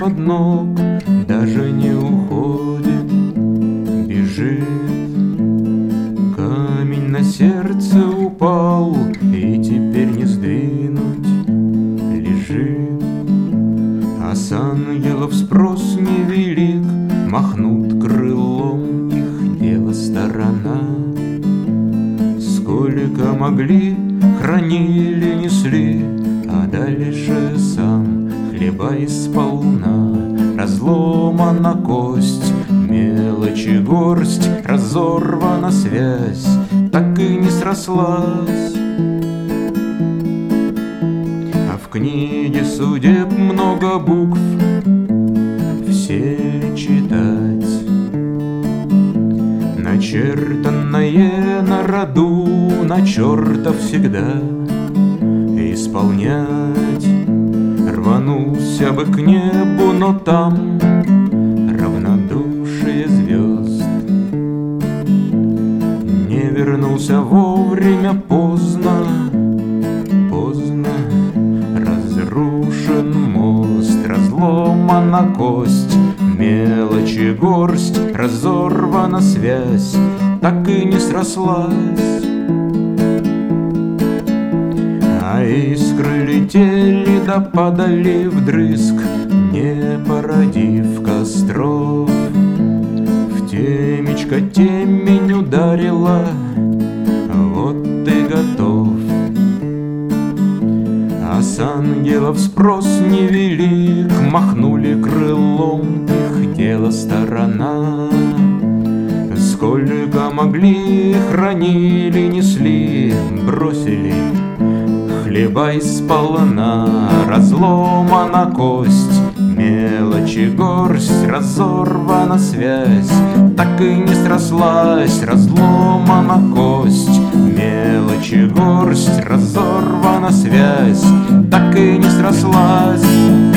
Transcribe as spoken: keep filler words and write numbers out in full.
из-под ног, даже не уходит, бежит. Камень на сердце упал, и теперь не сдвинуть, лежит. А с ангелов спрос невелик, махнут крылом, их дело сторона. Сколько могли, хранили, несли, а дальше сам хлеба исполна. Разломана кость, мелочи горсть, разорвана связь, так и не срослась. А в книге судеб много букв, все ли читать? Начертанное на роду, на черта всегда исполнять. Рванулся бы к небу, но там равнодушие звезд. Не вернулся вовремя, поздно, поздно. Разрушен мост, разломана кость, мелочи горсть, разорвана связь, так и не срослась. А искры летели да падали вдрызг, не породив костров. В темечко темень ударила, вот ты готов. А с ангелов спрос невелик, махнули крылом, их дело сторона. Сколько могли, хранили, несли, бросили хлеба исполна. Разломана кость, мелочи горсть, разорвана связь, так и не срослась. Разломана кость, мелочи горсть, разорвана связь, так и не срослась.